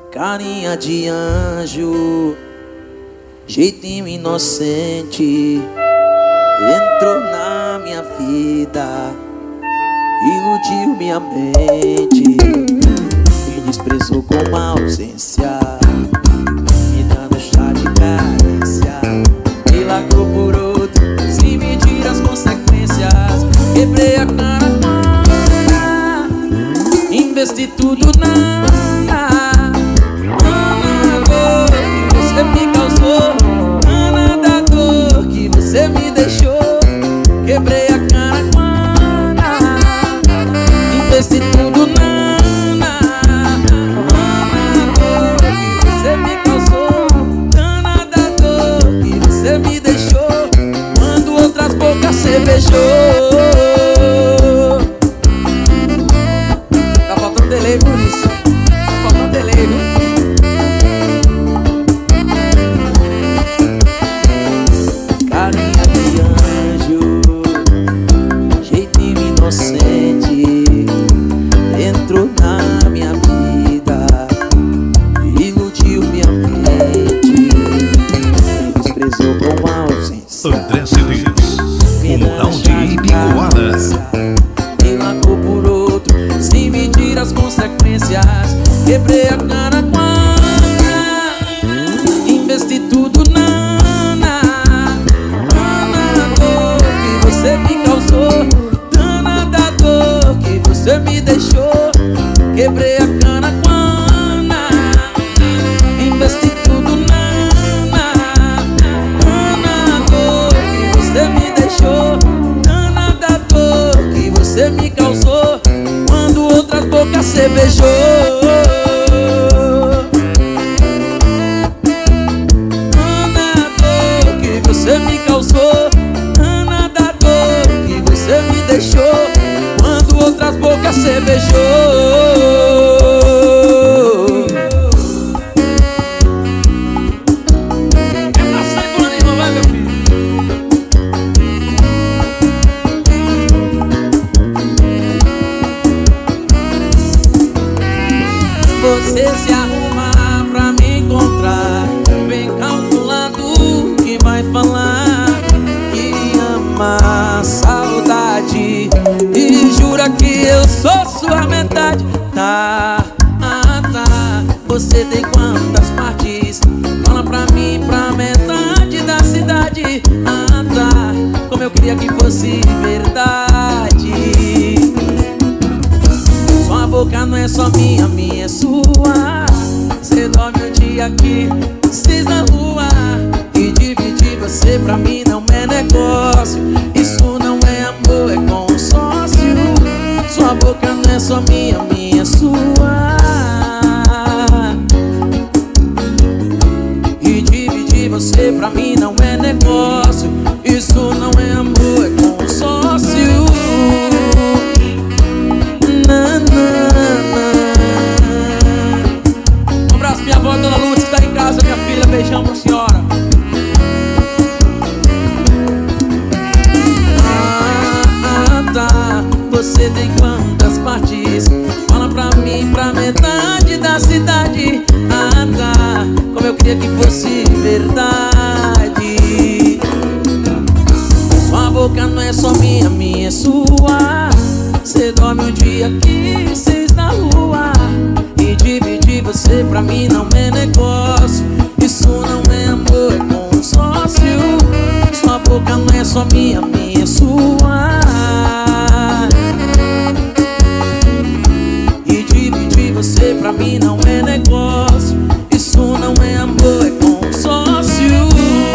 Carinha de anjo, jeitinho inocente, entrou na minha vida, iludiu minha mente, me desprezou com uma ausência, me dando chá de carência, me largou por outro, sem medir as consequências. Quebrei a cara, investi tudo na dor que você me causou, da dor que você me deixou. Quebrei a cara, investi tudo na dor que você me causou, da dor que você me deixou. Quando outras bocas você beijou. Tá faltando delay por isso, tá faltando delay, viu? Carinha de anjo, jeitinho inocente, entrou na minha vida, iludiu minha mente, me desprezou com a ausência. André CDs, Fundão de Ibicoara. Me largou por outro, sem medir as consequências. Quebrei a cara, investi tudo na dor que você me causou, da dor que você me deixou. Quebrei a cara, investi tudo na dor que você me deixou, da dor que você me causou. Quando outras bocas você beijou. Você me causou, da dor que você me deixou. Quando outras bocas você beijou. É pra sair por ali, não vai, meu filho? Você se arruma pra me encontrar, vem calculando que vai falar que ama saudade e jura que eu sou sua metade. Tá, tá. Você tem quantas partes? Fala pra mim, pra metade da cidade. Tá. Como eu queria que fosse verdade. Sua boca não é só minha, minha é sua. Cê dorme um dia aqui, vocês na rua. E dividir você pra mim não é negócio. Isso não é amor, é consórcio. Sua boca não é só minha, minha é sua. E dividir você pra mim não é negócio. Isso não é amor, é consórcio. Um abraço minha avó, Dona Lúcia, que tá em casa, minha filha. Beijão pra senhora. Tá. Você tem quantas partes? Fala pra mim, pra metade da cidade. Tá. Como eu queria que fosse verdade. Sua boca não é só minha, minha é sua. Cê dorme um dia aqui, cês na rua. E dividir você pra mim não é negócio. Isso não é amor, é consórcio. Sua boca não é só minha, minha é sua. E dividir você pra mim não é negócio. Isso não é amor, é consórcio.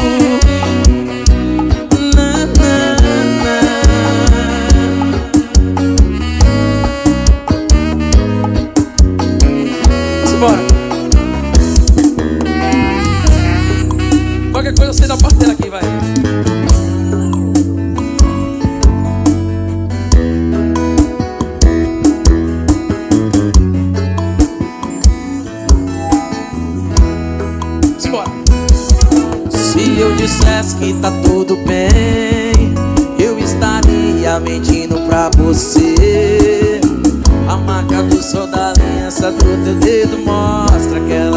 Bora. Qualquer coisa você dá parte dela aqui, vai. Bora. Se eu dissesse que tá tudo bem, eu estaria mentindo pra você. A marca do sol da aliança do teu dedo mostra que ela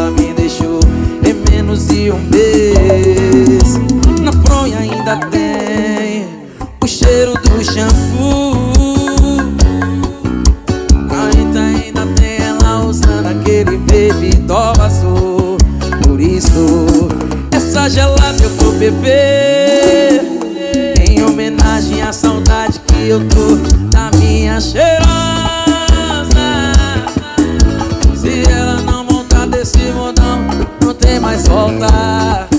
beber em homenagem à saudade que eu tô da minha cheirosa. Se ela não montar desse modão, não tem mais volta.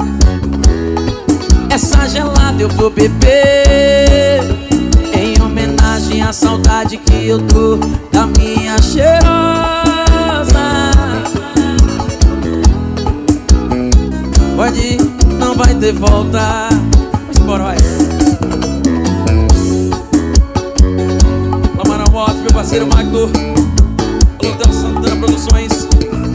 Essa gelada eu vou beber em homenagem à saudade que eu tô da minha cheirosa. Pode ir, não vai ter volta. Mas bora, vai. Lamara Moto, meu parceiro Magno, Lutão Santana Produções.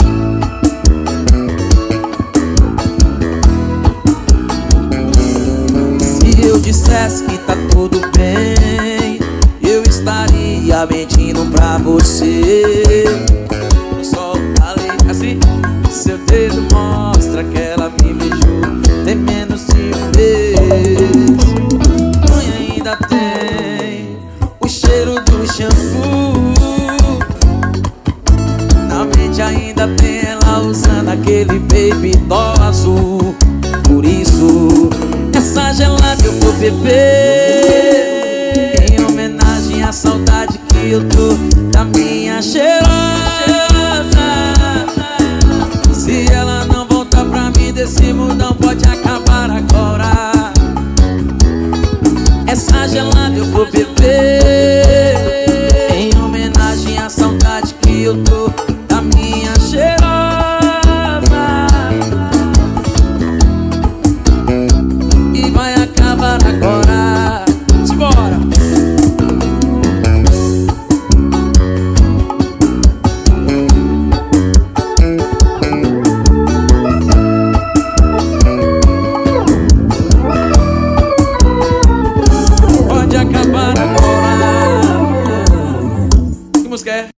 Se eu dissesse que tá tudo bem, eu estaria mentindo pra você. Eu só falei assim. Seu dedo mostra que ela me beijou tem menos de um mês. Mãe ainda tem o cheiro do shampoo. Na mente ainda tem ela usando aquele baby doll azul. Por isso, essa gelada eu vou beber em homenagem à saudade que eu tô da minha cheirosa.